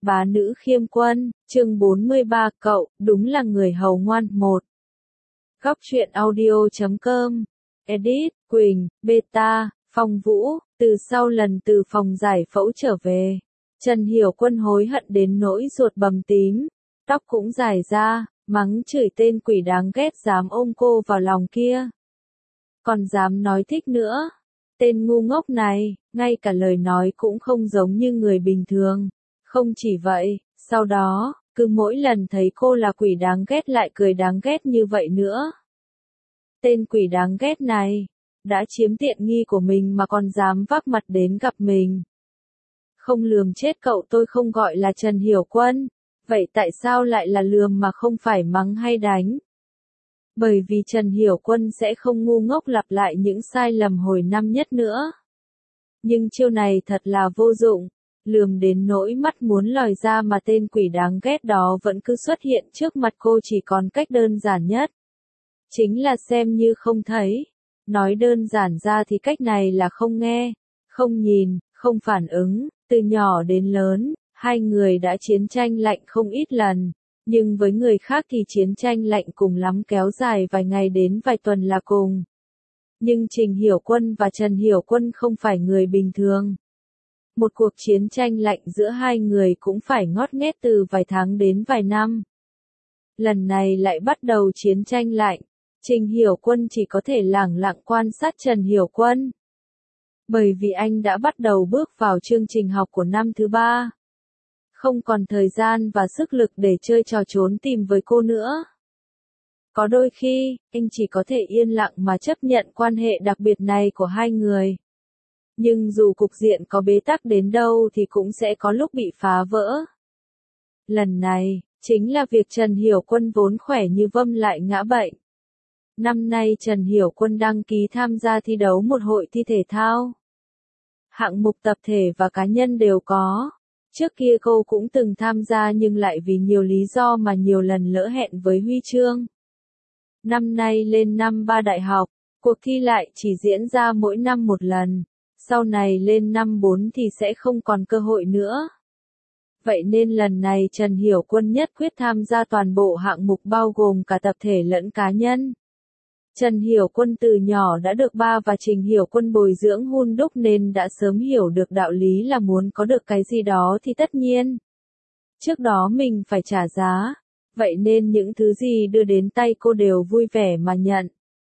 Bá nữ khiêm quân, chương 43, cậu, đúng là người hầu ngoan. 1. Góc truyện audio.com. Edit, Quỳnh, Beta, Phong Vũ. Từ sau lần từ phòng giải phẫu trở về, Trần Hiểu Quân hối hận đến nỗi ruột bầm tím, tóc cũng dài ra, mắng chửi tên quỷ đáng ghét dám ôm cô vào lòng kia. Còn dám nói thích nữa. Tên ngu ngốc này, ngay cả lời nói cũng không giống như người bình thường. Không chỉ vậy, sau đó, cứ mỗi lần thấy cô là quỷ đáng ghét lại cười đáng ghét như vậy nữa. Tên quỷ đáng ghét này, đã chiếm tiện nghi của mình mà còn dám vác mặt đến gặp mình. Không lườm chết cậu tôi không gọi là Trần Hiểu Quân, vậy tại sao lại là lườm mà không phải mắng hay đánh? Bởi vì Trần Hiểu Quân sẽ không ngu ngốc lặp lại những sai lầm hồi năm nhất nữa. Nhưng chiêu này thật là vô dụng, lườm đến nỗi mắt muốn lòi ra mà tên quỷ đáng ghét đó vẫn cứ xuất hiện trước mặt cô chỉ còn cách đơn giản nhất. Chính là xem như không thấy. Nói đơn giản ra thì cách này là không nghe, không nhìn, không phản ứng. Từ nhỏ đến lớn, hai người đã chiến tranh lạnh không ít lần. Nhưng với người khác thì chiến tranh lạnh cùng lắm kéo dài vài ngày đến vài tuần là cùng. Nhưng Trình Hiểu Quân và Trần Hiểu Quân không phải người bình thường. Một cuộc chiến tranh lạnh giữa hai người cũng phải ngót nghét từ vài tháng đến vài năm. Lần này lại bắt đầu chiến tranh lạnh, Trình Hiểu Quân chỉ có thể lẳng lặng quan sát Trần Hiểu Quân. Bởi vì anh đã bắt đầu bước vào chương trình học của năm thứ 3. Không còn thời gian và sức lực để chơi trò trốn tìm với cô nữa. Có đôi khi, anh chỉ có thể yên lặng mà chấp nhận quan hệ đặc biệt này của hai người. Nhưng dù cục diện có bế tắc đến đâu thì cũng sẽ có lúc bị phá vỡ. Lần này, chính là việc Trần Hiểu Quân vốn khỏe như vâm lại ngã bệnh. Năm nay Trần Hiểu Quân đăng ký tham gia thi đấu một hội thi thể thao. Hạng mục tập thể và cá nhân đều có. Trước kia cô cũng từng tham gia nhưng lại vì nhiều lý do mà nhiều lần lỡ hẹn với huy chương. Năm nay lên năm 3 đại học, cuộc thi lại chỉ diễn ra mỗi năm một lần. Sau này lên năm 4 thì sẽ không còn cơ hội nữa. Vậy nên lần này Trần Hiểu Quân nhất quyết tham gia toàn bộ hạng mục bao gồm cả tập thể lẫn cá nhân. Trần Hiểu Quân từ nhỏ đã được ba và Trình Hiểu Quân bồi dưỡng hun đúc nên đã sớm hiểu được đạo lý là muốn có được cái gì đó thì tất nhiên. Trước đó mình phải trả giá, vậy nên những thứ gì đưa đến tay cô đều vui vẻ mà nhận.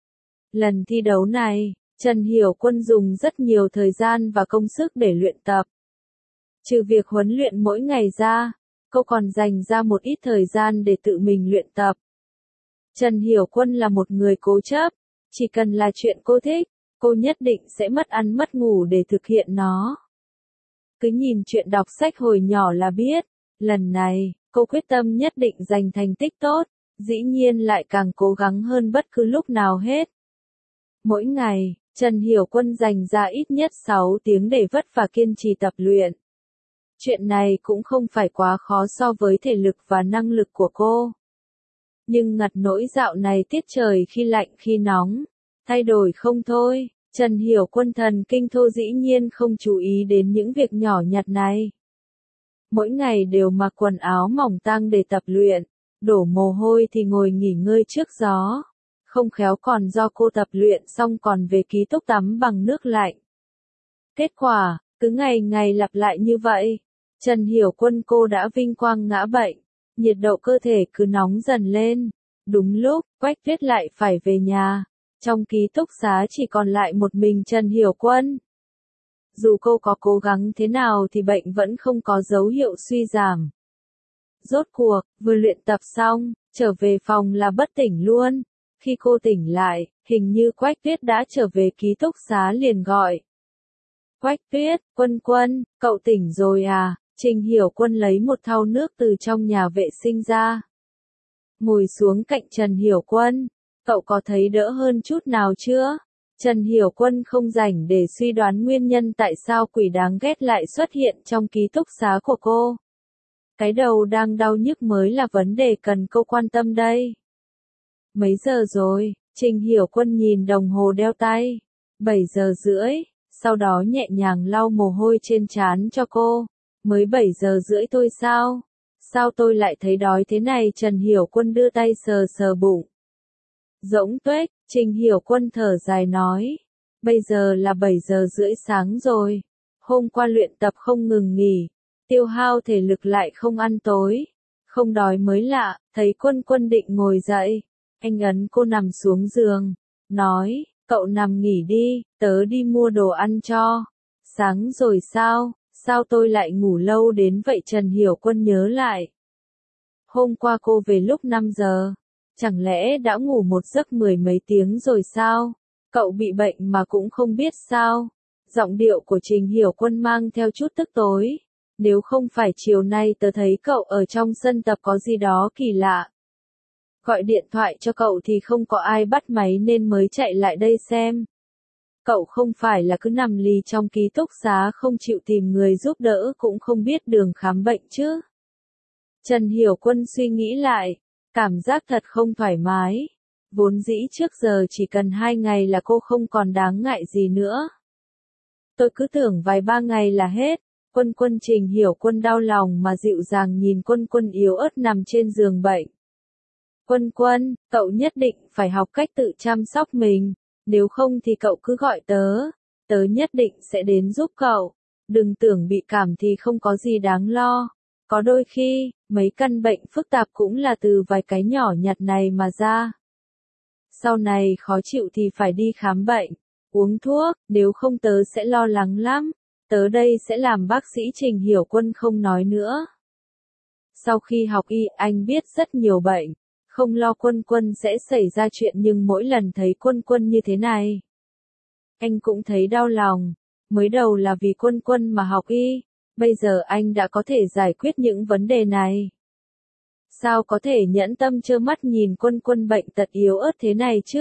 Lần thi đấu này, Trần Hiểu Quân dùng rất nhiều thời gian và công sức để luyện tập. Trừ việc huấn luyện mỗi ngày ra, cô còn dành ra một ít thời gian để tự mình luyện tập. Trần Hiểu Quân là một người cố chấp, chỉ cần là chuyện cô thích, cô nhất định sẽ mất ăn mất ngủ để thực hiện nó. Cứ nhìn chuyện đọc sách hồi nhỏ là biết, lần này, cô quyết tâm nhất định giành thành tích tốt, dĩ nhiên lại càng cố gắng hơn bất cứ lúc nào hết. Mỗi ngày, Trần Hiểu Quân dành ra ít nhất 6 tiếng để vất vả kiên trì tập luyện. Chuyện này cũng không phải quá khó so với thể lực và năng lực của cô. Nhưng ngặt nỗi dạo này tiết trời khi lạnh khi nóng, thay đổi không thôi, Trần Hiểu Quân thần kinh thô dĩ nhiên không chú ý đến những việc nhỏ nhặt này. Mỗi ngày đều mặc quần áo mỏng tang để tập luyện, đổ mồ hôi thì ngồi nghỉ ngơi trước gió. Không khéo còn do cô tập luyện xong còn về ký túc tắm bằng nước lạnh. Kết quả, cứ ngày ngày lặp lại như vậy, Trần Hiểu Quân cô đã vinh quang ngã bệnh, nhiệt độ cơ thể cứ nóng dần lên. Đúng lúc, Quách Tuyết lại phải về nhà, trong ký túc xá chỉ còn lại một mình Trần Hiểu Quân. Dù cô có cố gắng thế nào thì bệnh vẫn không có dấu hiệu suy giảm. Rốt cuộc, vừa luyện tập xong, trở về phòng là bất tỉnh luôn. Khi cô tỉnh lại, hình như Quách Tuyết đã trở về ký túc xá liền gọi. Quách Tuyết, Quân Quân, cậu tỉnh rồi à? Trình Hiểu Quân lấy một thau nước từ trong nhà vệ sinh ra. Ngồi xuống cạnh Trần Hiểu Quân, cậu có thấy đỡ hơn chút nào chưa? Trần Hiểu Quân không rảnh để suy đoán nguyên nhân tại sao quỷ đáng ghét lại xuất hiện trong ký túc xá của cô. Cái đầu đang đau nhức mới là vấn đề cần cô quan tâm đây. Mấy giờ rồi? Trình Hiểu Quân nhìn đồng hồ đeo tay. 7 giờ rưỡi, sau đó nhẹ nhàng lau mồ hôi trên trán cho cô. Mới 7 giờ rưỡi thôi sao? Sao tôi lại thấy đói thế này? Trần Hiểu Quân đưa tay sờ sờ bụng. Rỗng tuếch, Trình Hiểu Quân thở dài nói. Bây giờ là 7 giờ rưỡi sáng rồi. Hôm qua luyện tập không ngừng nghỉ, tiêu hao thể lực lại không ăn tối. Không đói mới lạ, thấy Quân Quân định ngồi dậy. Anh ấn cô nằm xuống giường, nói, cậu nằm nghỉ đi, tớ đi mua đồ ăn cho. Sáng rồi sao, sao tôi lại ngủ lâu đến vậy? Trần Hiểu Quân nhớ lại. Hôm qua cô về lúc 5 giờ, chẳng lẽ đã ngủ một giấc 10 mấy tiếng rồi sao? Cậu bị bệnh mà cũng không biết sao? Giọng điệu của Trình Hiểu Quân mang theo chút tức tối. Nếu không phải chiều nay tớ thấy cậu ở trong sân tập có gì đó kỳ lạ. Gọi điện thoại cho cậu thì không có ai bắt máy nên mới chạy lại đây xem. Cậu không phải là cứ nằm lì trong ký túc xá không chịu tìm người giúp đỡ cũng không biết đường khám bệnh chứ? Trần Hiểu Quân suy nghĩ lại, cảm giác thật không thoải mái. Vốn dĩ trước giờ chỉ cần 2 ngày là cô không còn đáng ngại gì nữa. Tôi cứ tưởng vài 3 ngày là hết. Quân Quân. Trình Hiểu Quân đau lòng mà dịu dàng nhìn Quân Quân yếu ớt nằm trên giường bệnh. Quân Quân, cậu nhất định phải học cách tự chăm sóc mình, nếu không thì cậu cứ gọi tớ nhất định sẽ đến giúp cậu. Đừng tưởng bị cảm thì không có gì đáng lo. Có đôi khi, mấy căn bệnh phức tạp cũng là từ vài cái nhỏ nhặt này mà ra. Sau này khó chịu thì phải đi khám bệnh, uống thuốc, nếu không tớ sẽ lo lắng lắm. Tớ đây sẽ làm bác sĩ. Trình Hiểu Quân không nói nữa. Sau khi học y, anh biết rất nhiều bệnh. Không lo Quân Quân sẽ xảy ra chuyện nhưng mỗi lần thấy Quân Quân như thế này, anh cũng thấy đau lòng. Mới đầu là vì Quân Quân mà học y, bây giờ anh đã có thể giải quyết những vấn đề này. Sao có thể nhẫn tâm trơ mắt nhìn Quân Quân bệnh tật yếu ớt thế này chứ?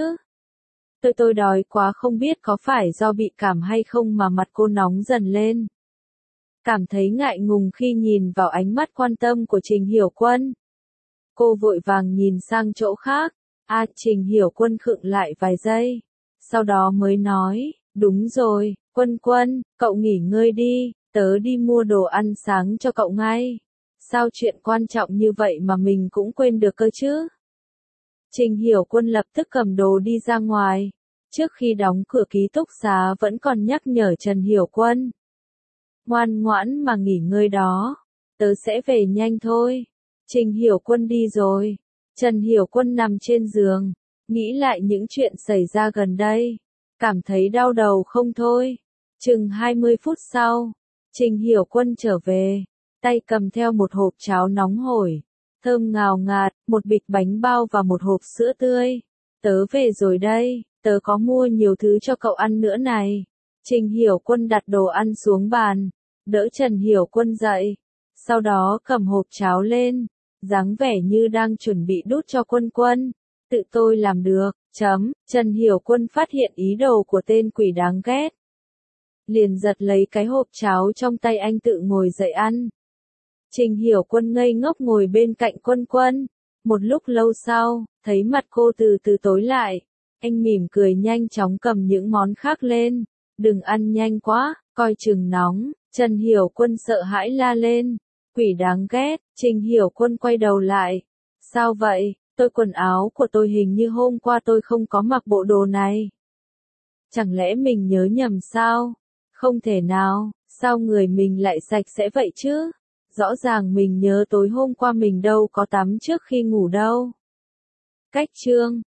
Tôi đói quá, không biết có phải do bị cảm hay không mà mặt cô nóng dần lên. Cảm thấy ngại ngùng khi nhìn vào ánh mắt quan tâm của Trình Hiểu Quân. Cô vội vàng nhìn sang chỗ khác. Trình Hiểu Quân khựng lại vài giây. Sau đó mới nói, đúng rồi, Quân Quân, cậu nghỉ ngơi đi, tớ đi mua đồ ăn sáng cho cậu ngay. Sao chuyện quan trọng như vậy mà mình cũng quên được cơ chứ? Trình Hiểu Quân lập tức cầm đồ đi ra ngoài. Trước khi đóng cửa ký túc xá vẫn còn nhắc nhở Trần Hiểu Quân. Ngoan ngoãn mà nghỉ ngơi đó, tớ sẽ về nhanh thôi. Trình Hiểu Quân đi rồi. Trần Hiểu Quân nằm trên giường, nghĩ lại những chuyện xảy ra gần đây. Cảm thấy đau đầu không thôi. Chừng 20 phút sau, Trình Hiểu Quân trở về. Tay cầm theo một hộp cháo nóng hổi, thơm ngào ngạt, một bịch bánh bao và một hộp sữa tươi. Tớ về rồi đây, tớ có mua nhiều thứ cho cậu ăn nữa này. Trình Hiểu Quân đặt đồ ăn xuống bàn, đỡ Trần Hiểu Quân dậy. Sau đó cầm hộp cháo lên, dáng vẻ như đang chuẩn bị đút cho Quân Quân. Tự tôi làm được, Trần Hiểu Quân phát hiện ý đồ của tên quỷ đáng ghét. Liền giật lấy cái hộp cháo trong tay anh tự ngồi dậy ăn. Trình Hiểu Quân ngây ngốc ngồi bên cạnh Quân Quân. Một lúc lâu sau, thấy mặt cô từ từ tối lại. Anh mỉm cười nhanh chóng cầm những món khác lên. Đừng ăn nhanh quá, coi chừng nóng. Trần Hiểu Quân sợ hãi la lên. Quỷ đáng ghét. Trình Hiểu Quân quay đầu lại. Sao vậy? Quần áo của tôi hình như hôm qua tôi không có mặc bộ đồ này. Chẳng lẽ mình nhớ nhầm sao? Không thể nào, sao người mình lại sạch sẽ vậy chứ? Rõ ràng mình nhớ tối hôm qua mình đâu có tắm trước khi ngủ đâu. Cách chương